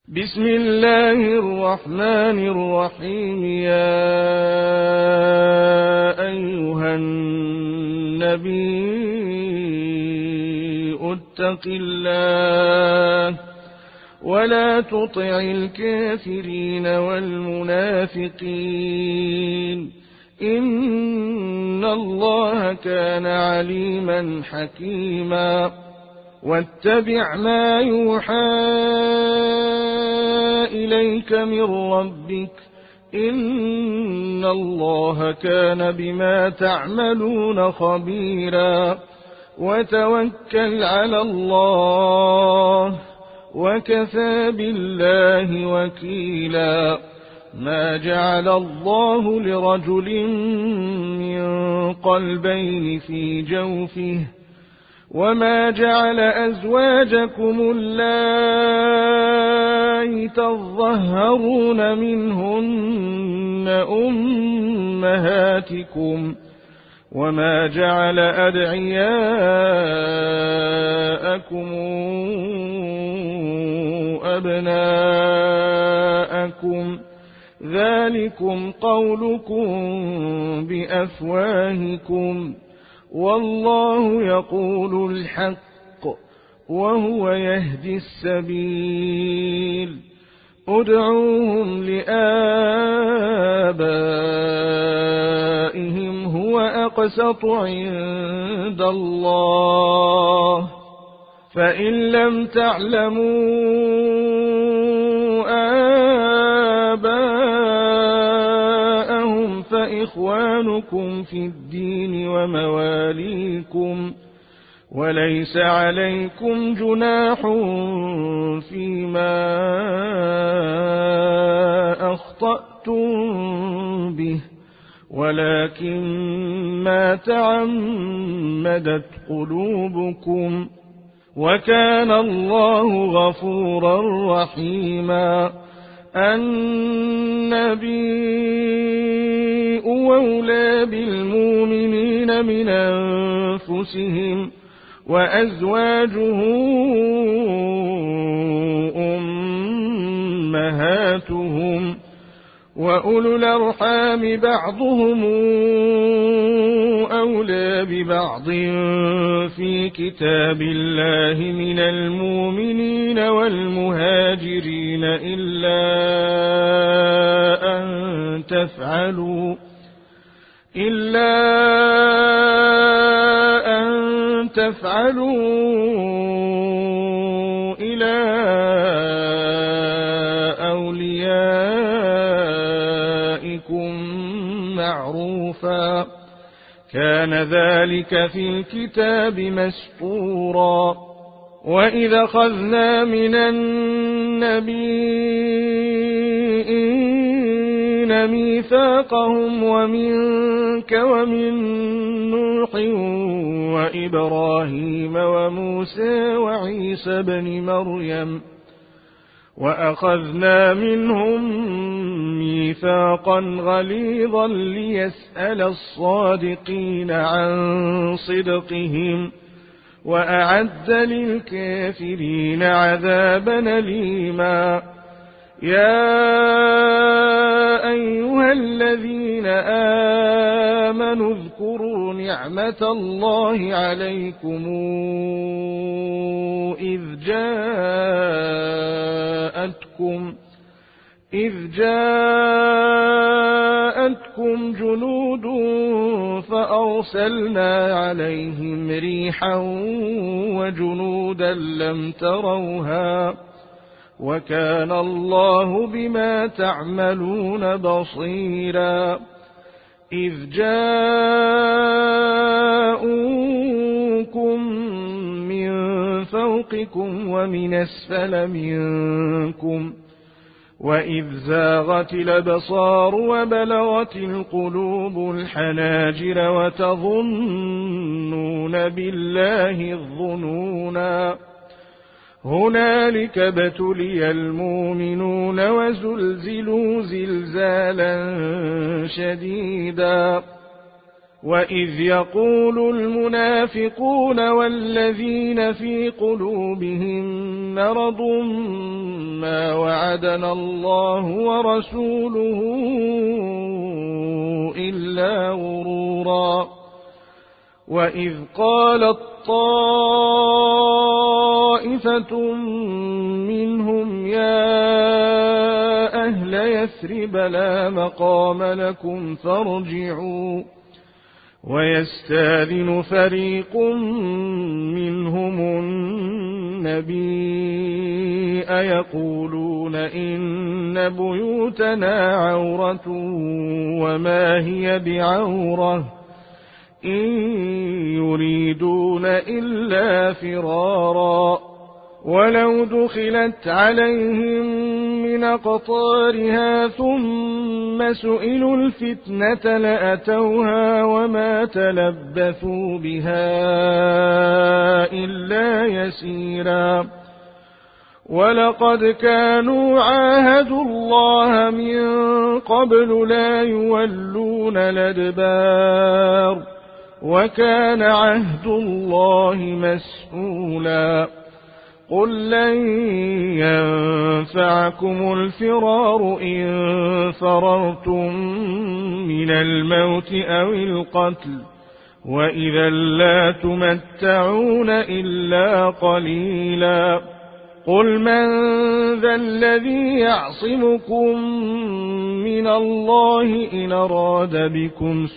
بسم الله الرحمن الرحيم. يا أيها النبي اتق الله ولا تطع الكافرين والمنافقين إن الله كان عليما حكيما. واتبع ما يوحى إليك من ربك إن الله كان بما تعملون خبيرا. وتوكل على الله وكفى بالله وكيلا. ما جعل الله لرجل من قلبين في جوفه وما جعل أزواجكم اللائي تظهرون منهن أمهاتكم وما جعل أدعياءكم أبناءكم ذلكم قولكم بأفواهكم والله يقول الحق وهو يهدي السبيل. ادعوهم لآبائهم هو أقسط عند الله فإن لم تعلموا آباءهم فإخوانكم في الدين ومواليكم وليس عليكم جناح فيما أخطأتم به ولكن ما تعمدت قلوبكم وكان الله غفورا رحيما. النبي أولى بالمؤمنين من أنفسهم وأزواجه أمهاتهم وأولو الأرحام بعضهم أولى ببعض في كتاب الله من المؤمنين والمهاجرين إلا أن تفعلوا إلى أوليائكم معروفا كان ذلك في الكتاب مسطورا. وإذا أخذنا من النبيين ميثاقهم ومنك ومن نوح وإبراهيم وموسى وعيسى بن مريم وأخذنا منهم ميثاقا غليظا ليسأل الصادقين عن صدقهم وأعد للكافرين عذابا أليما. يا أيها الذين آمنوا اذكروا نعمة الله عليكم إذ جاءتكم جنود فأرسلنا عليهم ريحا وجنودا لم تروها وكان الله بما تعملون بصيرا. إذ جاءوكم من فوقكم ومن أسفل منكم وإذ زاغت الأبصار وبلغت القلوب الحناجر وتظنون بالله الظنونا. هنالك ابتلي المؤمنون وزلزلوا زلزالا شديدا. وإذ يقول المنافقون والذين في قلوبهم مرض ما وعدنا الله ورسوله إلا غرورا وإذ قالت طائفة منهم يا أهل يثرب لا مقام لكم فارجعوا ويستاذن فريق منهم النبي يقولون إن بيوتنا عورة وما هي بعورة إن يريدون إلا فرارا ولو دخلت عليهم من أقطارها ثم سئلوا الفتنة لأتوها وما تلبثوا بها إلا يسيرا ولقد كانوا عاهدوا الله من قبل لا يولون الأدبار وكان عهد الله مسؤولا قل لن ينفعكم الفرار إن فررتم من الموت أو القتل وإذا لا تمتعون إلا قليلا قل من ذا الذي يعصمكم من الله إن أراد بكم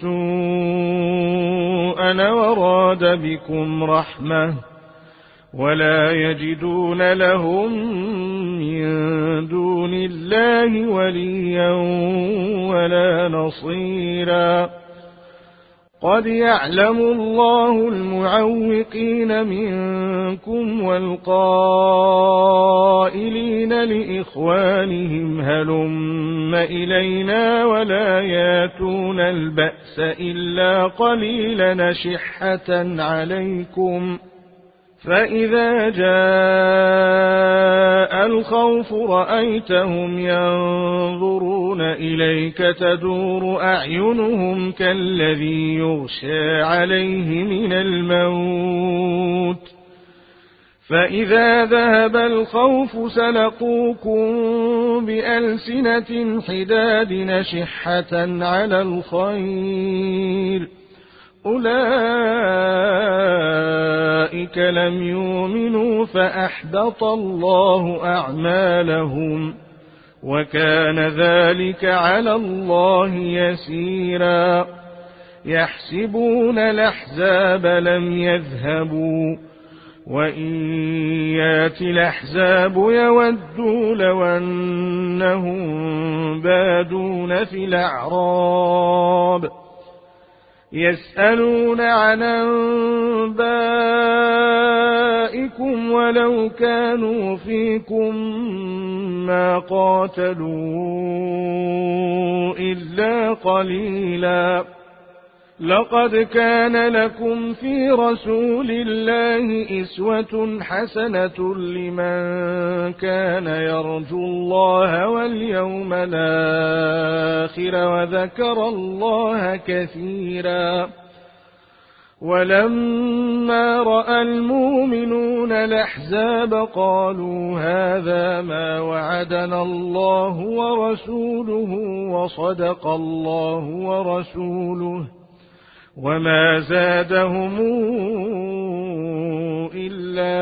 سوءا وراد بكم رحمة ولا يجدون لهم من دون الله وليا ولا نصيرا قد يعلم الله المعوقين منكم والقائلين لإخوانهم هلم إلينا ولا ياتون البأس إلا قليلا شحة عليكم فإذا جاء الخوف رأيتهم ينظرون إليك تدور أعينهم كالذي يغشى عليه من الموت فإذا ذهب الخوف سلقوكم بألسنة حداد نشحة على الخير أولئك لم يؤمنوا فأحبط الله أعمالهم وكان ذلك على الله يسيرا يحسبون الأحزاب لم يذهبوا وإن يات الأحزاب يودوا لو أنهم بادون في الأعراب يسألون عن أنبائكم ولو كانوا فيكم ما قاتلوا إلا قليلا لقد كان لكم في رسول الله أسوة حسنة لمن كان يرجو الله واليوم الآخر وذكر الله كثيرا ولما رأى المؤمنون الأحزاب قالوا هذا ما وعدنا الله ورسوله وصدق الله ورسوله وما زادهم إلا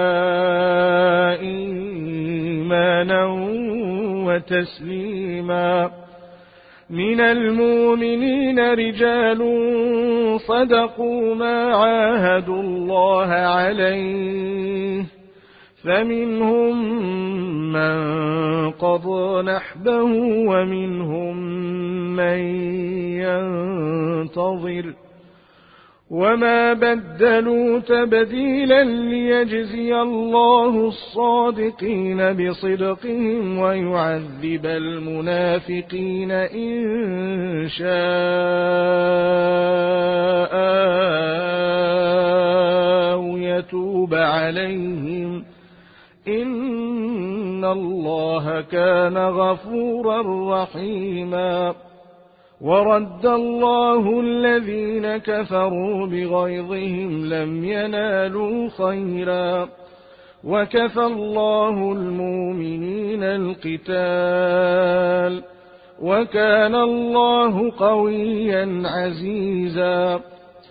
إيمانا وتسليما من المؤمنين رجال صدقوا ما عاهدوا الله عليه فمنهم من قضى نحبه ومنهم من ينتظر وما بدلوا تبديلا ليجزي الله الصادقين بصدقهم ويعذب المنافقين إن شاء أو يتوب عليهم إن الله كان غفورا رحيما ورد الله الذين كفروا بغيظهم لم ينالوا خيرا وكفى الله المؤمنين القتال وكان الله قويا عزيزا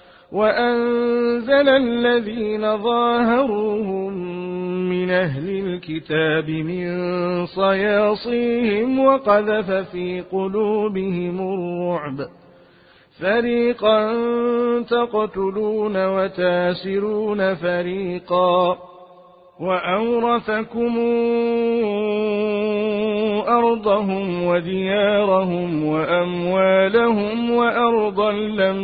وأنزل الذين ظاهروهم من أهل الكتاب من صياصيهم وقذف في قلوبهم الرعب فريقا تقتلون وتاسرون فريقا وأورثكم أرضهم وديارهم وأموالهم وأرضا لم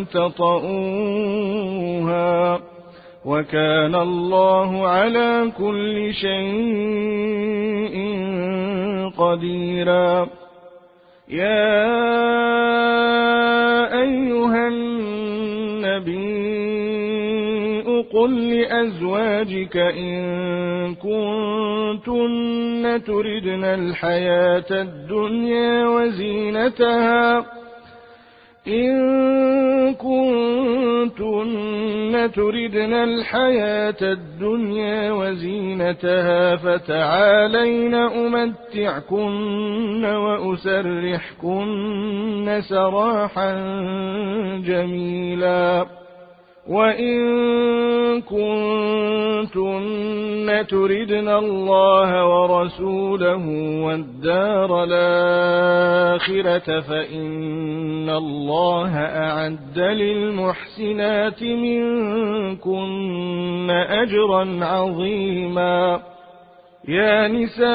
تطئوها وكان الله على كل شيء قديرا يا أيها النبي قل لأزواجك إن كنتن تردن الحياة الدنيا وزينتها فتعالين أمتعكن وأسرحكن سراحا جميلا وإن كنتن تردن الله ورسوله والدار الآخرة فإن الله أعد للمحسنات منكن أجرا عظيما يا نساء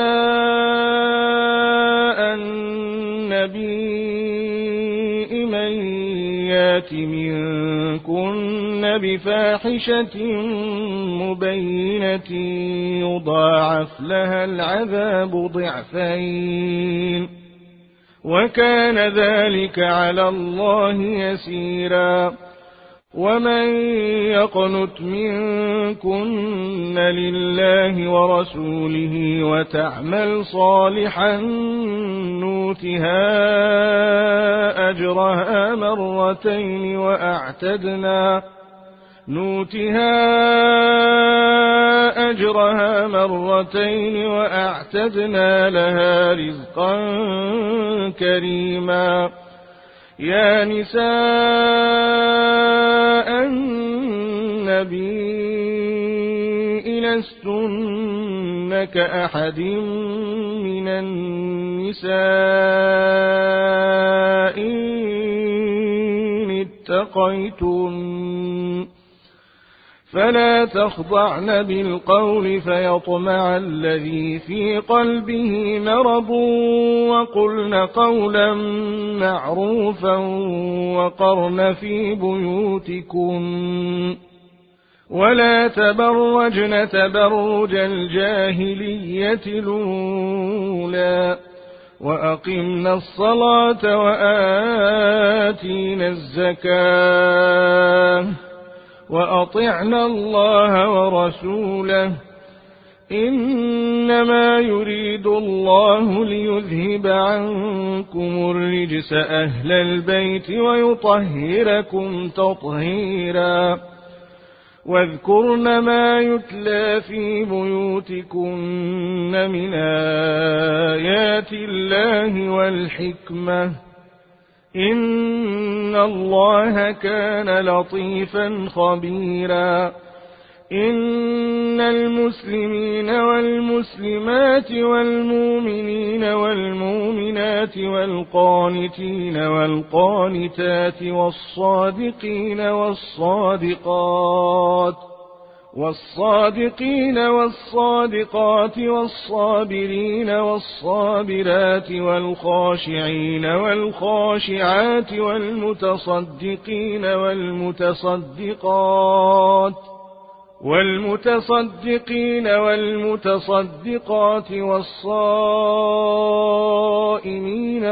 النبي من يات منكن بفاحشة مبينة يضاعف لها العذاب ضعفين وكان ذلك على الله يسيرا ومن يقنت منكن لله ورسوله وتعمل صالحا نوتها أجرها مرتين وأعتدنا لها رزقا كريما يا نساء النبي لستن كأحد من النساء إن اتقيتن فلا تخضعن بالقول فيطمع الذي في قلبه مرض وقلن قولا معروفا وقرن في بيوتكم ولا تبرجن تبرج الجاهلية الأولى وأقمنا الصلاة وآتينا الزكاة وأطعنا الله ورسوله إنما يريد الله ليذهب عنكم الرجس أهل البيت ويطهركم تطهيرا واذكرن ما يتلى في بيوتكن من آيات الله والحكمة إن الله كان لطيفا خبيرا إن المسلمين والمسلمات والمؤمنين والمؤمنات والقانتين والقانتات والصادقين والصادقات والصابرين والصابرات والخاشعين والخاشعات والمتصدقين والمتصدقات والصائمين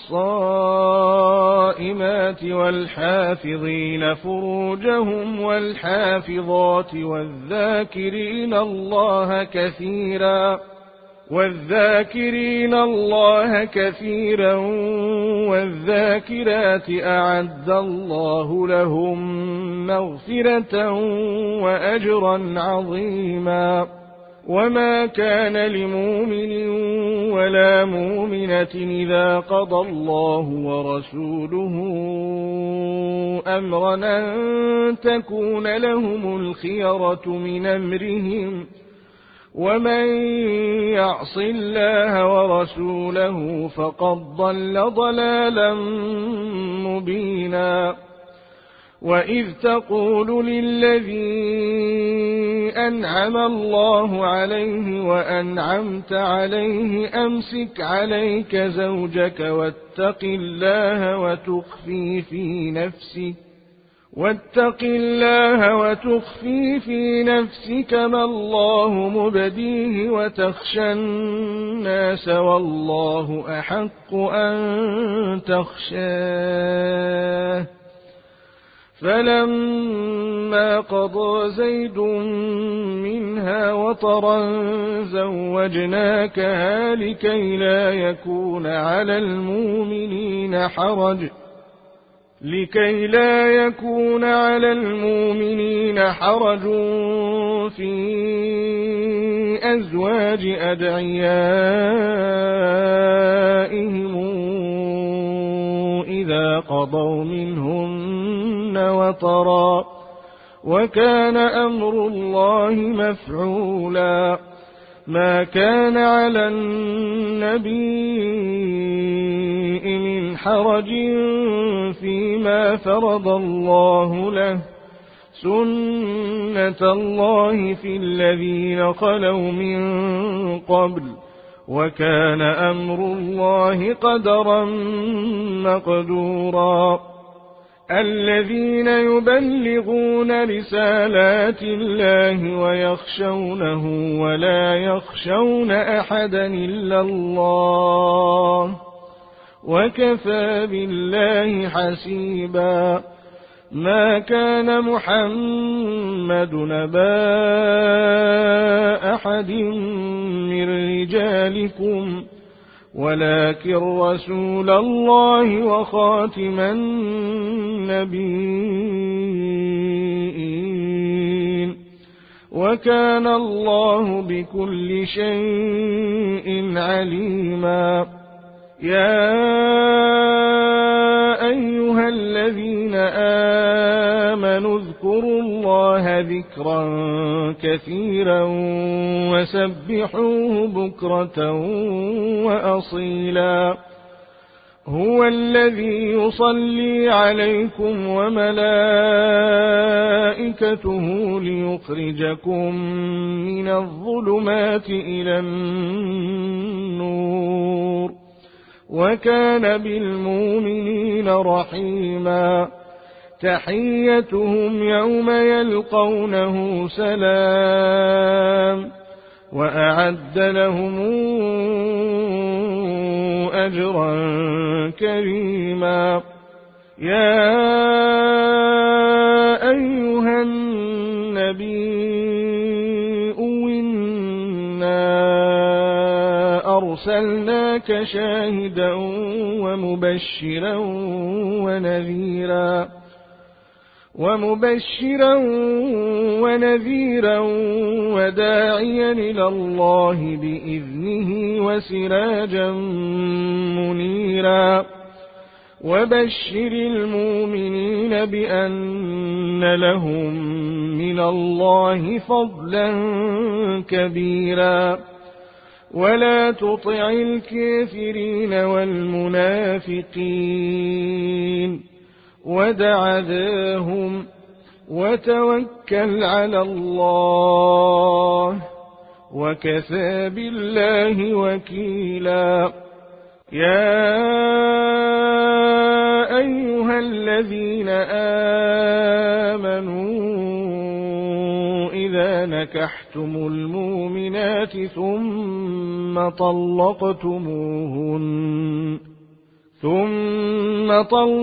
والصائمات والحافظين فروجهم والحافظات والذاكرين الله كثيرا والذاكرات أعد الله لهم مغفرة وأجرا عظيما. وما كان لمؤمن ولا مؤمنة إذا قضى الله ورسوله أمرا أن تكون لهم الخيرة من أمرهم ومن يعص الله ورسوله فقد ضل ضلالا مبينا. وإذ تقول للذي أنعم الله عليه وأنعمت عليه أمسك عليك زوجك واتق الله وتخفي في نفسك ما الله مبديه وتخشى الناس والله أحق أن تخشاه. فلما قضى زيد منها وطرا زوجناكها لكي لا يكون على المؤمنين حرج في أزواج أدعيائهم إذا قضوا منهن وطرا وكان أمر الله مفعولا. ما كان على النبي من حرج فيما فرض الله له سنة الله في الذين خلوا من قبل وكان أمر الله قدرا مقدورا. الذين يبلغون رسالات الله ويخشونه ولا يخشون أحدا إلا الله وكفى بالله حسيبا. ما كان محمد نبا أحد من رجالكم ولكن رسول الله وخاتم النبيين وكان الله بكل شيء عليما. يا أيها الذين آمنوا اذكروا الله ذكرا كثيرا وسبحوه بكرة وأصيلا. هو الذي يصلي عليكم وملائكته ليخرجكم من الظلمات إلى النور وكان بالمؤمنين رحيما. تحيتهم يوم يلقونه سلام وأعد لهم أجرا كريما. يا أيها النبي إنا أرسلناك شاهدا ومبشرا ونذيرا وداعيا إلى الله بإذنه وسراجا منيرا. وبشر المؤمنين بأن لهم من الله فضلا كبيرا. ولا تطع الكافرين والمنافقين ودع ذاهم وتوكل على الله وكفى بالله وكيلا. يا أيها الذين آمنوا إذا نكحتم المؤمنات ثم ثم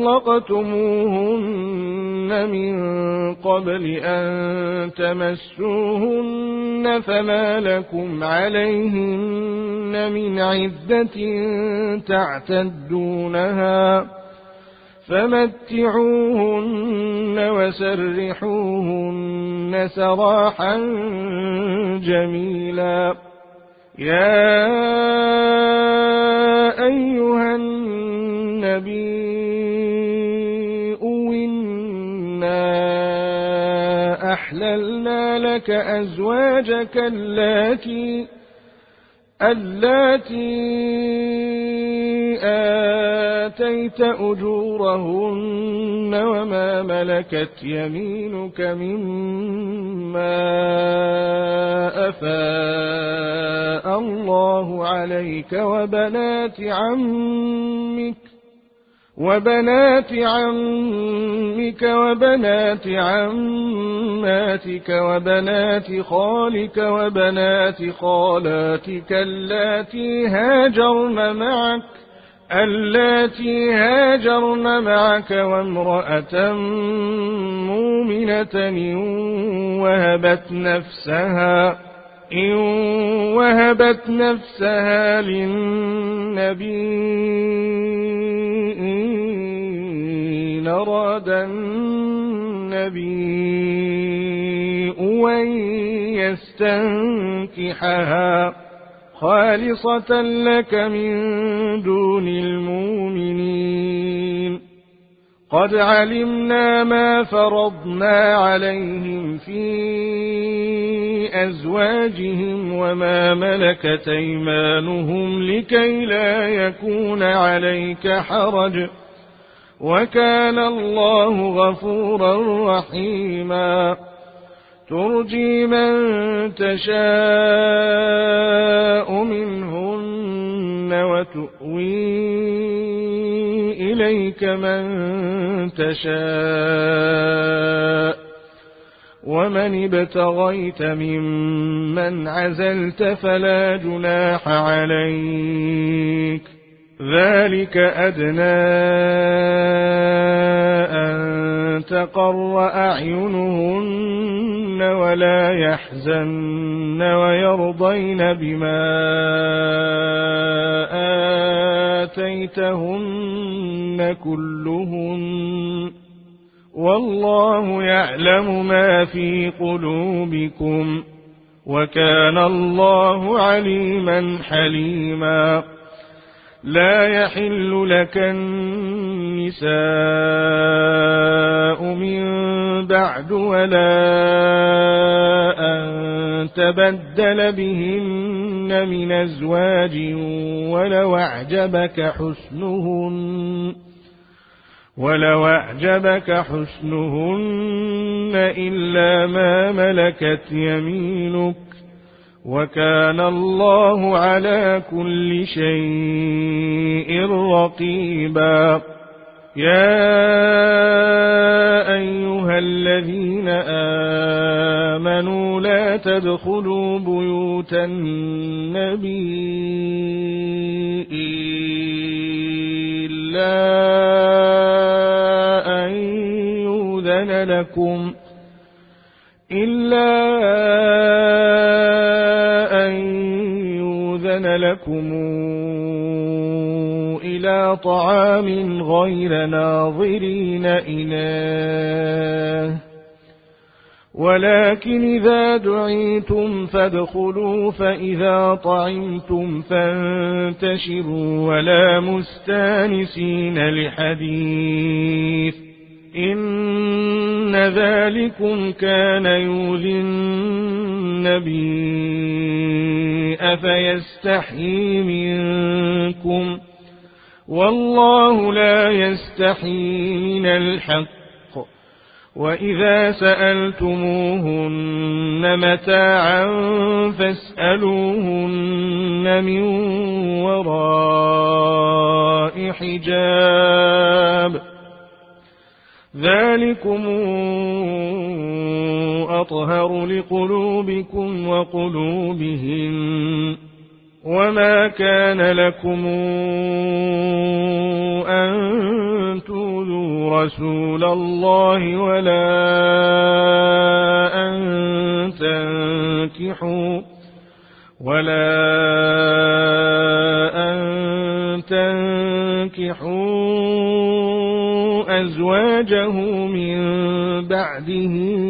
طلقتموهن من قبل أن تمسوهن فما لكم عليهن من عدة تعتدونها فمتعوهن وسرحوهن سراحا جميلا. يا أيها النبي إنا أحللنا لك أزواجك اللاتي آتيت أجورهن وما ملكت يمينك مما أفاء الله عليك وبنات عمك وبنات عماتك وبنات خالك وبنات خالاتك اللاتي هاجرن معك وامرأة مؤمنة إن وهبت نفسها للنبي إن أراد النبي أن يستنكحها خالصة لك من دون المؤمنين. قد علمنا ما فرضنا عليهم في أزواجهم وما ملكت أيمانهم لكي لا يكون عليك حرج وكان الله غفورا رحيما. ترجي من تشاء منهن وتؤوي إليك من تشاء ومن ابتغيت ممن عزلت فلا جناح عليك ذلك أدنى أن تقر أعينهن ولا يحزن ويرضين بما آتيتهن كلهن والله يعلم ما في قلوبكم وكان الله عليما حليما. لا يحل لك النساء من بعد ولا أن تبدل بهن من أزواج ولو أعجبك حسنهن إلا ما ملكت يمينك وكان الله على كل شيء رقيبا. يا أيها الذين آمنوا لا تدخلوا بيوت النبي إلا أن يؤذن لكم إلى طعام غير ناظرين إناه ولكن إذا دعيتم فادخلوا فإذا طعمتم فانتشروا ولا مستانسين لحديث إن ذلكم كان يؤذي النبي أفيستحيي منكم والله لا يستحيي من الحق. وإذا سألتموهن متاعا فاسألوهن من وراء حجاب ذلكم أطهر لقلوبكم وقلوبهم وما كان لكم أن تؤذوا رسول الله ولا أن تنكحوا أزواجه من بعده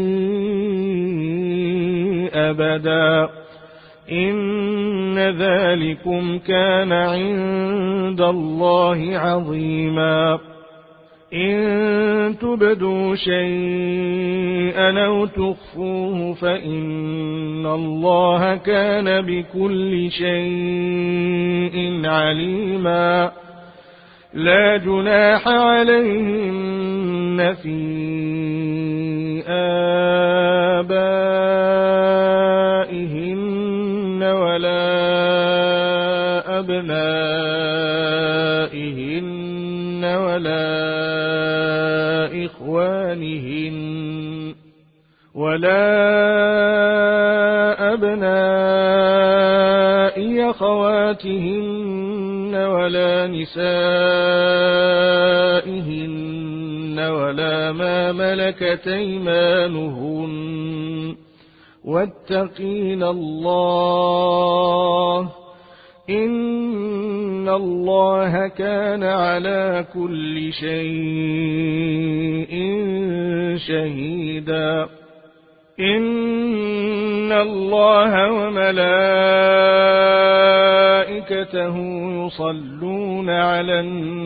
أبدا إن ذلكم كان عند الله عظيما إن تبدوا شيئا أو تخفوه فإن الله كان بكل شيء عليما لا جناح عليهن في آبائهن ولا أبنائهن ولا أبناء أخواتهن ولا نسائهن ولا ما ملكت أيمانهن واتقين الله إن الله كان على كل شيء شهيدا إن الله وملائكته يصلون على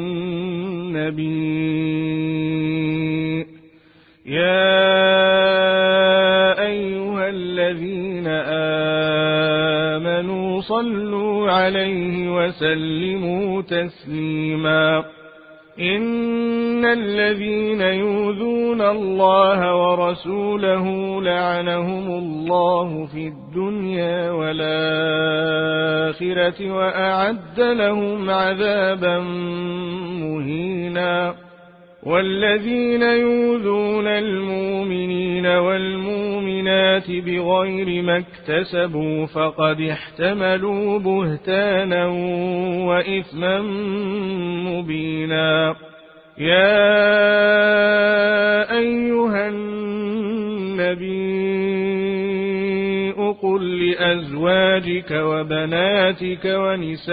النبي يا أيها الذين آمنوا صلوا عليه وسلموا تسليما إن الذين يؤذون الله ورسوله لعنهم الله في الدنيا والآخرة وأعد لهم عذابا مهينا والذين يؤذون المؤمنين والمؤمنات بغير ما اكتسبوا فقد احتملوا بهتانا وإثما مبينا يا أيها النبي قل لأزواجك وبناتك ونساء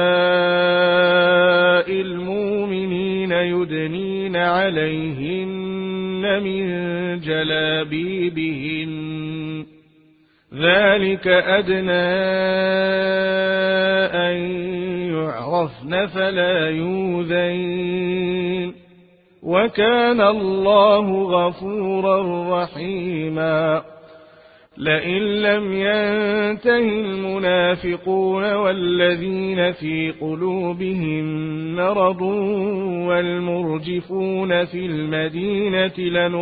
المؤمنين يدنين عليهن من جلابيبهن ذلك أدنى أن يعرفن فلا يؤذين وكان الله غفورا رحيما لئن لم ينته المنافقون والذين في قلوبهم مرض والمرجفون في المدينة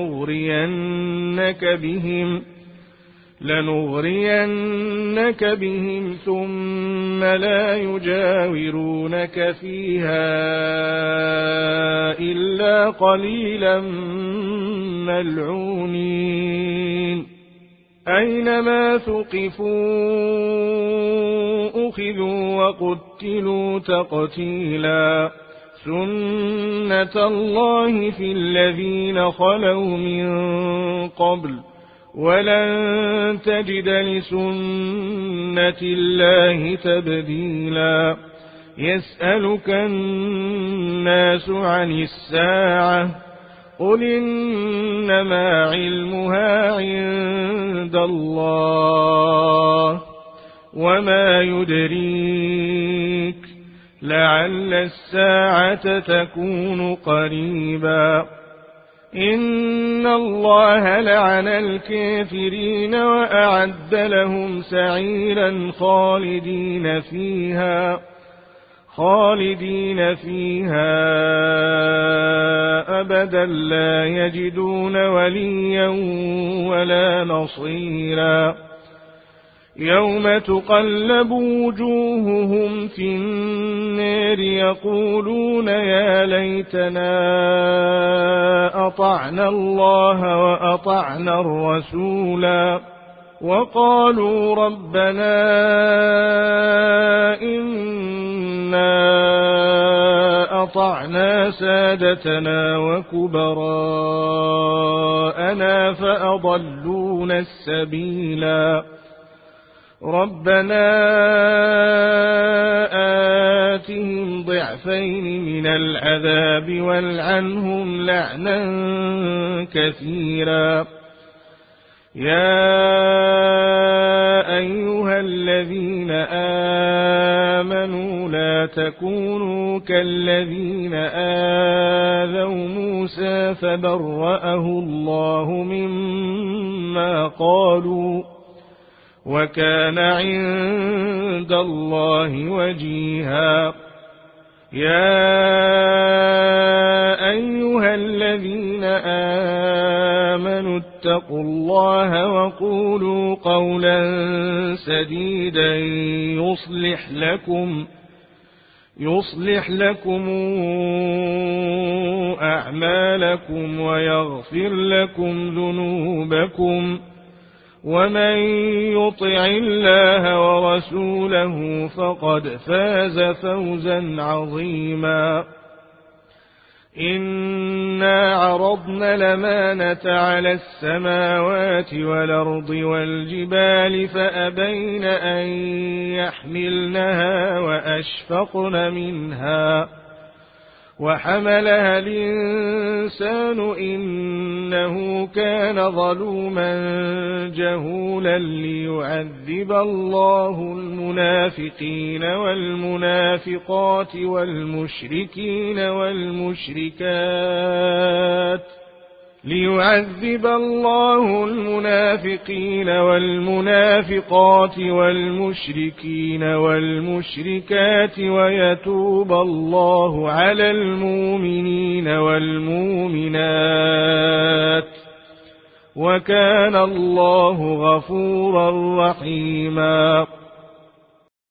لنغرينك بهم ثم لا يجاورونك فيها إلا قليلا ملعونين أينما ثقفوا أخذوا وقتلوا تقتيلا سنة الله في الذين خلوا من قبل ولن تجد لسنة الله تبديلا يسألك الناس عن الساعة قل إنما علمها عند الله وما يدريك لعل الساعة تكون قريبا إن الله لعن الكافرين وأعد لهم سعيرا خالدين فيها أبدا لا يجدون وليا ولا نصيرا يوم تقلب وجوههم في النار يقولون يا ليتنا أطعنا الله وأطعنا الرسولا وقالوا ربنا إنا أطعنا سادتنا وكبراءنا فأضلونا السبيلا ربنا آتهم ضعفين من العذاب والعنهم لعنا كثيرا يا أيها الذين آمنوا لا تكونوا كالذين آذوا موسى فبرأه الله مما قالوا وكان عند الله وجيها يا أيها الذين آمنوا اتقوا الله وقولوا قولا سديدا يصلح لكم أعمالكم ويغفر لكم ذنوبكم ومن يطع الله ورسوله فقد فاز فوزا عظيما إنا عرضنا الأمانة على السماوات والأرض والجبال فأبين أن يحملنها وأشفقن منها وحملها الإنسان إنه كان ظلوما جهولا ليعذب الله المنافقين والمنافقات والمشركين والمشركات ويتوب الله على المؤمنين والمؤمنات وكان الله غفورا رحيما